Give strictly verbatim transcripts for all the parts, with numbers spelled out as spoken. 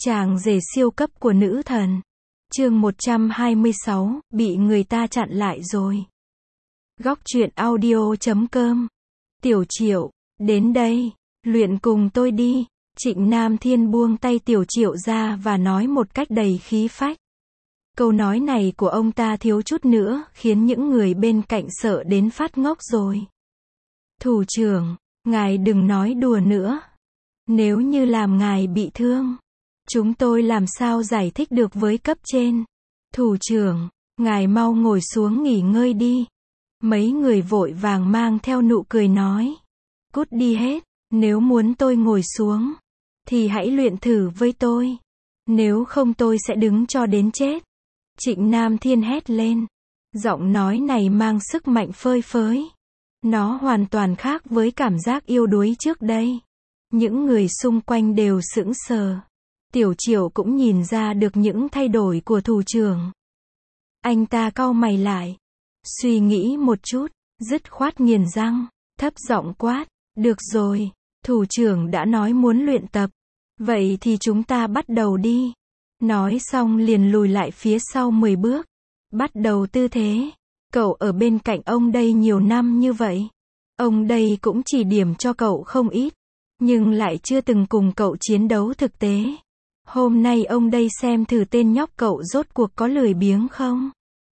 Chàng rể siêu cấp của nữ thần. Chương một trăm hai mươi sáu, bị người ta chặn lại rồi. Góc truyện audio chấm com. Tiểu Triệu, đến đây, luyện cùng tôi đi. Trịnh Nam Thiên buông tay Tiểu Triệu ra và nói một cách đầy khí phách. Câu nói này của ông ta thiếu chút nữa khiến những người bên cạnh sợ đến phát ngốc rồi. Thủ trưởng, ngài đừng nói đùa nữa. Nếu như làm ngài bị thương, chúng tôi làm sao giải thích được với cấp trên. Thủ trưởng, ngài mau ngồi xuống nghỉ ngơi đi. Mấy người vội vàng mang theo nụ cười nói. Cút đi hết, nếu muốn tôi ngồi xuống, thì hãy luyện thử với tôi. Nếu không tôi sẽ đứng cho đến chết. Trịnh Nam Thiên hét lên. Giọng nói này mang sức mạnh phơi phới. Nó hoàn toàn khác với cảm giác yếu đuối trước đây. Những người xung quanh đều sững sờ. Tiểu Triệu cũng nhìn ra được những thay đổi của thủ trưởng. Anh ta cau mày lại. Suy nghĩ một chút, dứt khoát nghiền răng, thấp giọng quát. Được rồi, thủ trưởng đã nói muốn luyện tập. Vậy thì chúng ta bắt đầu đi. Nói xong liền lùi lại phía sau mười bước. Bắt đầu tư thế. Cậu ở bên cạnh ông đây nhiều năm như vậy. Ông đây cũng chỉ điểm cho cậu không ít. Nhưng lại chưa từng cùng cậu chiến đấu thực tế. Hôm nay ông đây xem thử tên nhóc cậu rốt cuộc có lười biếng không.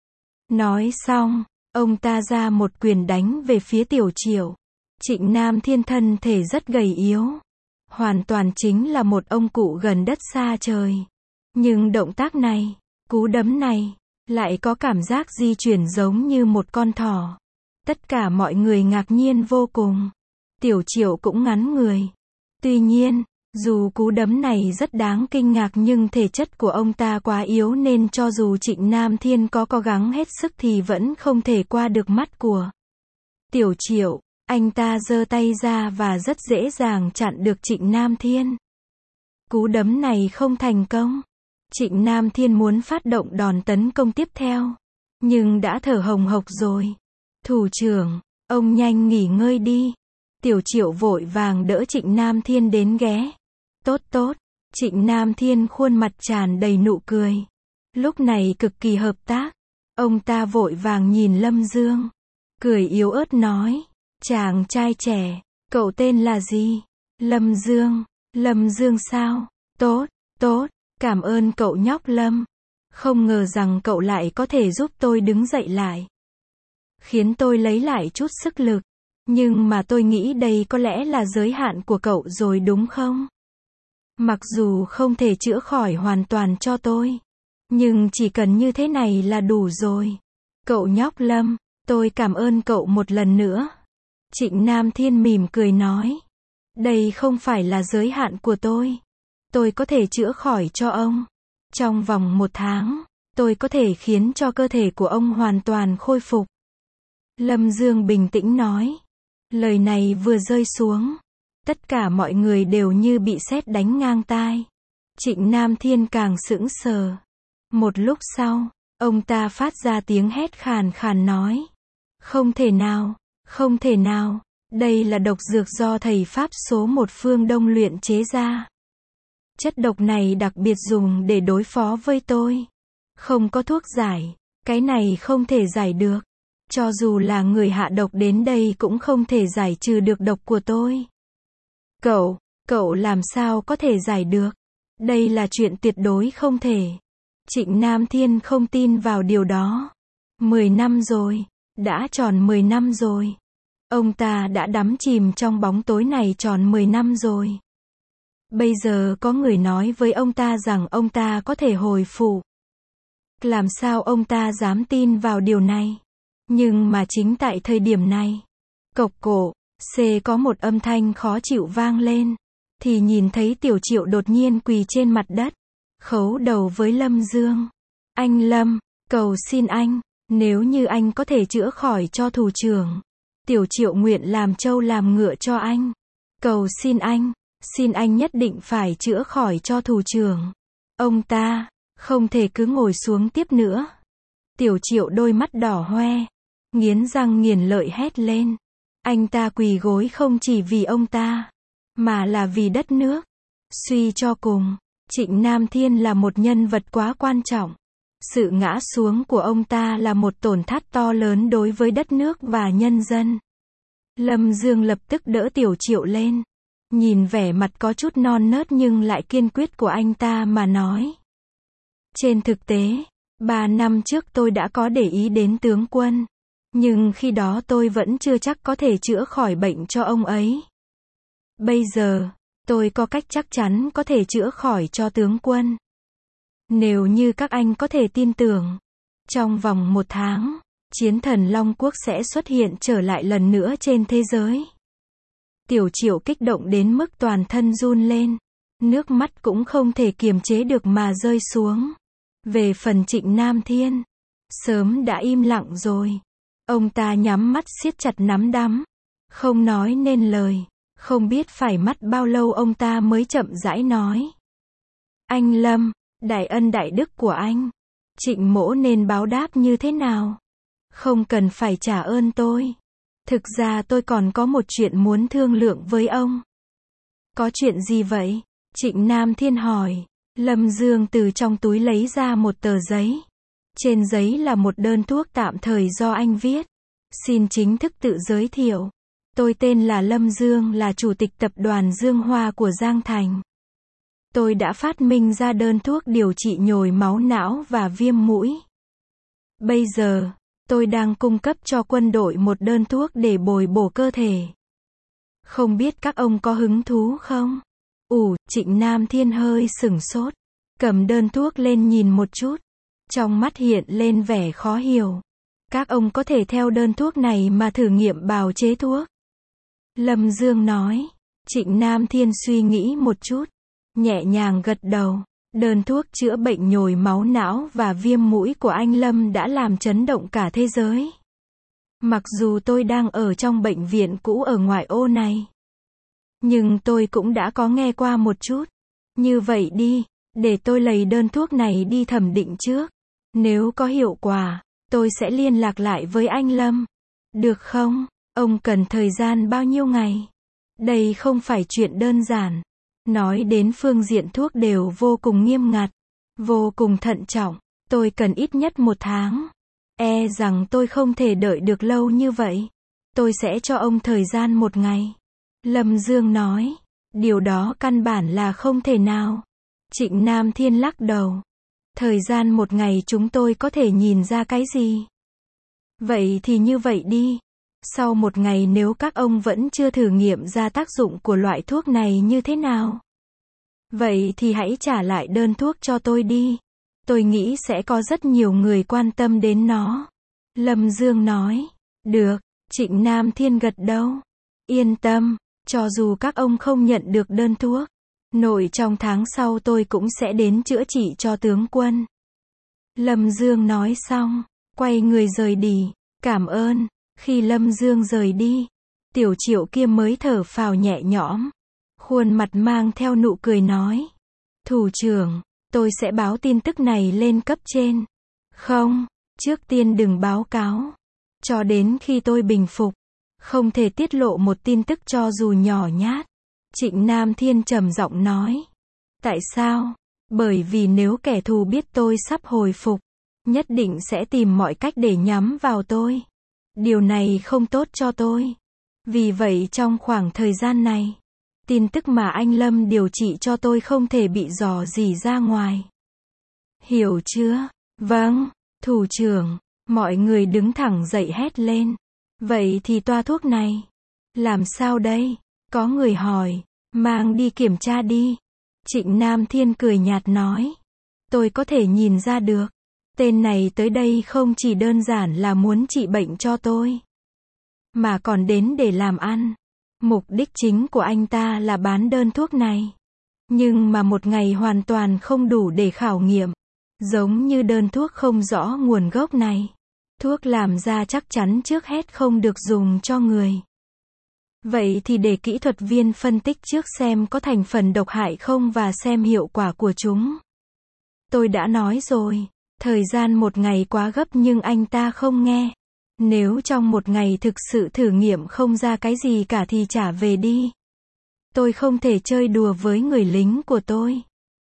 Nói xong, ông ta ra một quyền đánh về phía Tiểu Triệu. Trịnh Nam Thiên thân thể rất gầy yếu. Hoàn toàn chính là một ông cụ gần đất xa trời. Nhưng động tác này, cú đấm này, lại có cảm giác di chuyển giống như một con thỏ. Tất cả mọi người ngạc nhiên vô cùng. Tiểu Triệu cũng ngắn người. Tuy nhiên, dù cú đấm này rất đáng kinh ngạc nhưng thể chất của ông ta quá yếu nên cho dù Trịnh Nam Thiên có cố gắng hết sức thì vẫn không thể qua được mắt của Tiểu Triệu. Anh ta giơ tay ra và rất dễ dàng chặn được Trịnh Nam Thiên. Cú đấm này không thành công. Trịnh Nam Thiên muốn phát động đòn tấn công tiếp theo, nhưng đã thở hồng hộc rồi. Thủ trưởng, ông nhanh nghỉ ngơi đi. Tiểu Triệu vội vàng đỡ Trịnh Nam Thiên đến ghé. Tốt tốt. Trịnh Nam Thiên khuôn mặt tràn đầy nụ cười. Lúc này cực kỳ hợp tác. Ông ta vội vàng nhìn Lâm Dương. Cười yếu ớt nói. Chàng trai trẻ, cậu tên là gì? Lâm Dương. Lâm Dương sao? Tốt, tốt. Cảm ơn cậu nhóc Lâm. Không ngờ rằng cậu lại có thể giúp tôi đứng dậy lại. Khiến tôi lấy lại chút sức lực. Nhưng mà tôi nghĩ đây có lẽ là giới hạn của cậu rồi đúng không? Mặc dù không thể chữa khỏi hoàn toàn cho tôi. Nhưng chỉ cần như thế này là đủ rồi. Cậu nhóc Lâm, tôi cảm ơn cậu một lần nữa. Trịnh Nam Thiên mỉm cười nói. Đây không phải là giới hạn của tôi. Tôi có thể chữa khỏi cho ông. Trong vòng một tháng, tôi có thể khiến cho cơ thể của ông hoàn toàn khôi phục. Lâm Dương bình tĩnh nói. Lời này vừa rơi xuống. Tất cả mọi người đều như bị sét đánh ngang tai. Trịnh Nam Thiên càng sững sờ. Một lúc sau, ông ta phát ra tiếng hét khàn khàn nói. Không thể nào, không thể nào. Đây là độc dược do thầy Pháp số một Phương Đông luyện chế ra. Chất độc này đặc biệt dùng để đối phó với tôi. Không có thuốc giải. Cái này không thể giải được. Cho dù là người hạ độc đến đây cũng không thể giải trừ được độc của tôi. Cậu, cậu làm sao có thể giải được? Đây là chuyện tuyệt đối không thể. Trịnh Nam Thiên không tin vào điều đó. Mười năm rồi. Đã tròn mười năm rồi. Ông ta đã đắm chìm trong bóng tối này tròn mười năm rồi. Bây giờ có người nói với ông ta rằng ông ta có thể hồi phục. Làm sao ông ta dám tin vào điều này? Nhưng mà chính tại thời điểm này, cộc cổ, C có một âm thanh khó chịu vang lên. Thì nhìn thấy Tiểu Triệu đột nhiên quỳ trên mặt đất. Khấu đầu với Lâm Dương. Anh Lâm, cầu xin anh, nếu như anh có thể chữa khỏi cho thủ trưởng. Tiểu Triệu nguyện làm trâu làm ngựa cho anh. Cầu xin anh, xin anh nhất định phải chữa khỏi cho thủ trưởng. Ông ta, không thể cứ ngồi xuống tiếp nữa. Tiểu Triệu đôi mắt đỏ hoe. Nghiến răng nghiến lợi hét lên. Anh ta quỳ gối không chỉ vì ông ta, mà là vì đất nước. Suy cho cùng, Trịnh Nam Thiên là một nhân vật quá quan trọng. Sự ngã xuống của ông ta là một tổn thất to lớn đối với đất nước và nhân dân. Lâm Dương lập tức đỡ Tiểu Triệu lên. Nhìn vẻ mặt có chút non nớt nhưng lại kiên quyết của anh ta mà nói. Trên thực tế, ba năm trước tôi đã có để ý đến tướng quân. Nhưng khi đó tôi vẫn chưa chắc có thể chữa khỏi bệnh cho ông ấy. Bây giờ, tôi có cách chắc chắn có thể chữa khỏi cho tướng quân. Nếu như các anh có thể tin tưởng, trong vòng một tháng, chiến thần Long Quốc sẽ xuất hiện trở lại lần nữa trên thế giới. Tiểu Triệu kích động đến mức toàn thân run lên. Nước mắt cũng không thể kiềm chế được mà rơi xuống. Về phần Trịnh Nam Thiên, sớm đã im lặng rồi. Ông ta nhắm mắt siết chặt nắm đấm, không nói nên lời. Không biết phải mất bao lâu ông ta mới chậm rãi nói. Anh Lâm, đại ân đại đức của anh, Trịnh mỗ nên báo đáp như thế nào? Không cần phải trả ơn tôi. Thực ra tôi còn có một chuyện muốn thương lượng với ông. Có chuyện gì vậy? Trịnh Nam Thiên hỏi. Lâm Dương từ trong túi lấy ra một tờ giấy. Trên giấy là một đơn thuốc tạm thời do anh viết. Xin chính thức tự giới thiệu. Tôi tên là Lâm Dương, là chủ tịch tập đoàn Dương Hoa của Giang Thành. Tôi đã phát minh ra đơn thuốc điều trị nhồi máu não và viêm mũi. Bây giờ, tôi đang cung cấp cho quân đội một đơn thuốc để bồi bổ cơ thể. Không biết các ông có hứng thú không? Ủa, Trịnh Nam Thiên hơi sửng sốt. Cầm đơn thuốc lên nhìn một chút. Trong mắt hiện lên vẻ khó hiểu. Các ông có thể theo đơn thuốc này mà thử nghiệm bào chế thuốc. Lâm Dương nói. Trịnh Nam Thiên suy nghĩ một chút. Nhẹ nhàng gật đầu. Đơn thuốc chữa bệnh nhồi máu não và viêm mũi của anh Lâm đã làm chấn động cả thế giới. Mặc dù tôi đang ở trong bệnh viện cũ ở ngoại ô này, nhưng tôi cũng đã có nghe qua một chút. Như vậy đi, để tôi lấy đơn thuốc này đi thẩm định trước. Nếu có hiệu quả, tôi sẽ liên lạc lại với anh Lâm. Được không? Ông cần thời gian bao nhiêu ngày? Đây không phải chuyện đơn giản. Nói đến phương diện thuốc đều vô cùng nghiêm ngặt, vô cùng thận trọng. Tôi cần ít nhất một tháng. E rằng tôi không thể đợi được lâu như vậy. Tôi sẽ cho ông thời gian một ngày. Lâm Dương nói. Điều đó căn bản là không thể nào. Trịnh Nam Thiên lắc đầu. Thời gian một ngày chúng tôi có thể nhìn ra cái gì? Vậy thì như vậy đi. Sau một ngày nếu các ông vẫn chưa thử nghiệm ra tác dụng của loại thuốc này như thế nào, vậy thì hãy trả lại đơn thuốc cho tôi đi. Tôi nghĩ sẽ có rất nhiều người quan tâm đến nó. Lâm Dương nói. Được, Trịnh Nam Thiên gật đầu. Yên tâm, cho dù các ông không nhận được đơn thuốc, nội trong tháng sau tôi cũng sẽ đến chữa trị cho tướng quân. Lâm Dương nói xong, quay người rời đi. Cảm ơn. Khi Lâm Dương rời đi, Tiểu Triệu kia mới thở phào nhẹ nhõm. Khuôn mặt mang theo nụ cười nói. Thủ trưởng, tôi sẽ báo tin tức này lên cấp trên. Không, trước tiên đừng báo cáo. Cho đến khi tôi bình phục, không thể tiết lộ một tin tức cho dù nhỏ nhát. Trịnh Nam Thiên trầm giọng nói. Tại sao? Bởi vì nếu kẻ thù biết tôi sắp hồi phục, nhất định sẽ tìm mọi cách để nhắm vào tôi. Điều này không tốt cho tôi. Vì vậy trong khoảng thời gian này, tin tức mà anh Lâm điều trị cho tôi không thể bị dò dỉ ra ngoài. Hiểu chưa? Vâng, thủ trưởng. Mọi người đứng thẳng dậy hét lên. Vậy thì toa thuốc này, làm sao đây? Có người hỏi. Mang đi kiểm tra đi. Trịnh Nam Thiên cười nhạt nói. Tôi có thể nhìn ra được. Tên này tới đây không chỉ đơn giản là muốn trị bệnh cho tôi, mà còn đến để làm ăn. Mục đích chính của anh ta là bán đơn thuốc này. Nhưng mà một ngày hoàn toàn không đủ để khảo nghiệm. Giống như đơn thuốc không rõ nguồn gốc này. Thuốc làm ra chắc chắn trước hết không được dùng cho người. Vậy thì để kỹ thuật viên phân tích trước xem có thành phần độc hại không và xem hiệu quả của chúng. Tôi đã nói rồi, thời gian một ngày quá gấp nhưng anh ta không nghe. Nếu trong một ngày thực sự thử nghiệm không ra cái gì cả thì trả về đi. Tôi không thể chơi đùa với người lính của tôi.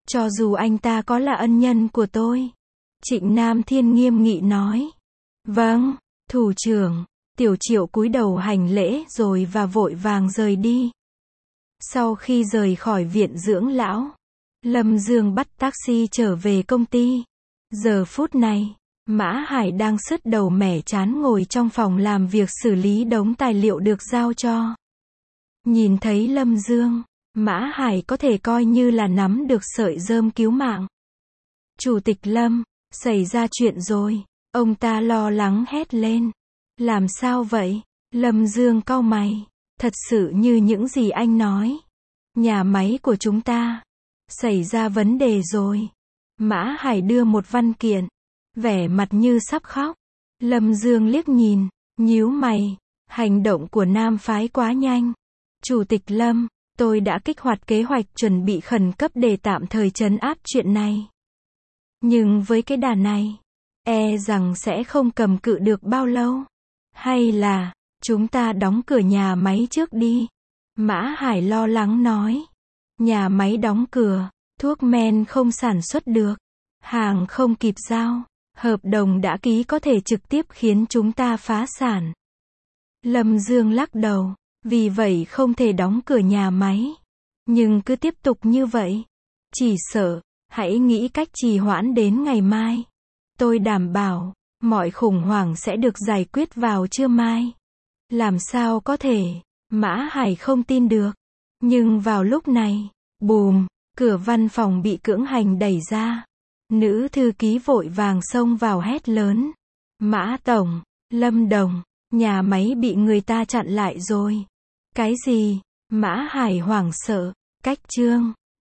Cho dù anh ta có là ân nhân của tôi. Trịnh Nam Thiên nghiêm nghị nói. Vâng, thủ trưởng. Tiểu Triệu cúi đầu hành lễ rồi và vội vàng rời đi. Sau khi rời khỏi viện dưỡng lão, Lâm Dương bắt taxi trở về công ty. Giờ phút này, Mã Hải đang sứt đầu mẻ chán ngồi trong phòng làm việc xử lý đống tài liệu được giao cho. Nhìn thấy Lâm Dương, Mã Hải có thể coi như là nắm được sợi rơm cứu mạng. Chủ tịch Lâm, xảy ra chuyện rồi. Ông ta lo lắng hét lên. Làm sao vậy? Lâm Dương cau mày. Thật sự như những gì anh nói. Nhà máy của chúng ta xảy ra vấn đề rồi. Mã Hải đưa một văn kiện, vẻ mặt như sắp khóc. Lâm Dương liếc nhìn, nhíu mày. Hành động của Nam phái quá nhanh. Chủ tịch Lâm, tôi đã kích hoạt kế hoạch chuẩn bị khẩn cấp để tạm thời trấn áp chuyện này. Nhưng với cái đà này, e rằng sẽ không cầm cự được bao lâu. Hay là, chúng ta đóng cửa nhà máy trước đi. Mã Hải lo lắng nói. Nhà máy đóng cửa, thuốc men không sản xuất được, hàng không kịp giao, hợp đồng đã ký có thể trực tiếp khiến chúng ta phá sản. Lâm Dương lắc đầu, vì vậy không thể đóng cửa nhà máy. Nhưng cứ tiếp tục như vậy, chỉ sợ, hãy nghĩ cách trì hoãn đến ngày mai. Tôi đảm bảo, mọi khủng hoảng sẽ được giải quyết vào trưa mai. Làm sao có thể? Mã Hải không tin được. Nhưng vào lúc này, bùm, cửa văn phòng bị cưỡng hành đẩy ra. Nữ thư ký vội vàng xông vào hét lớn. Mã Tổng, Lâm Đồng, nhà máy bị người ta chặn lại rồi. Cái gì? Mã Hải hoảng sợ. Cách chương